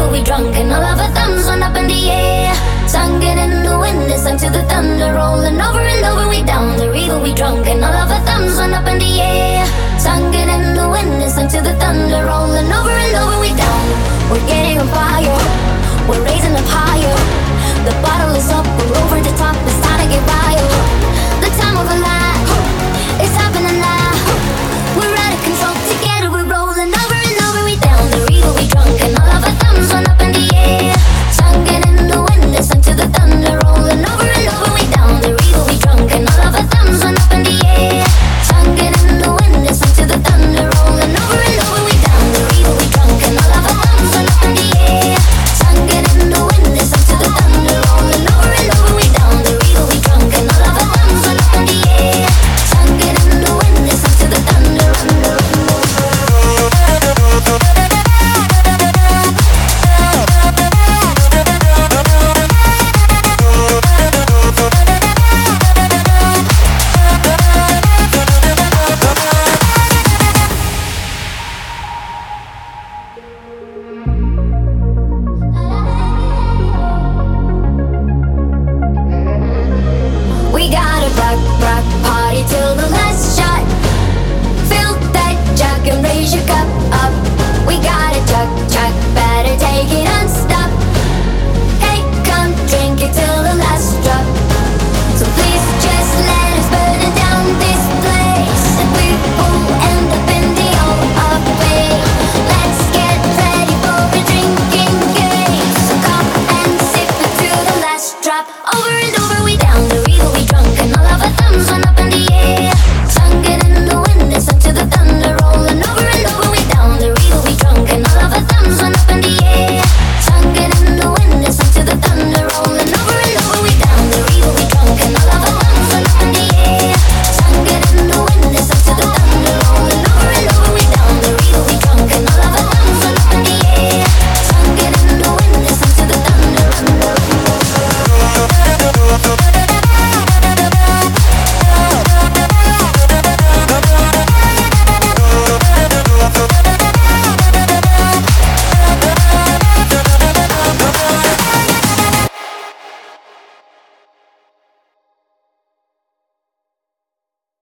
river, we drunk, and all of our thumbs went up in the air. Singing in the wind, it's time to the thunder, rolling over and over, we down the river, we drunk, and all of our thumbs went up in the air. Singing in the wind, it's time to the thunder, rolling over and over, we down. We're getting on fire, we're raising up higher. The bottle is up,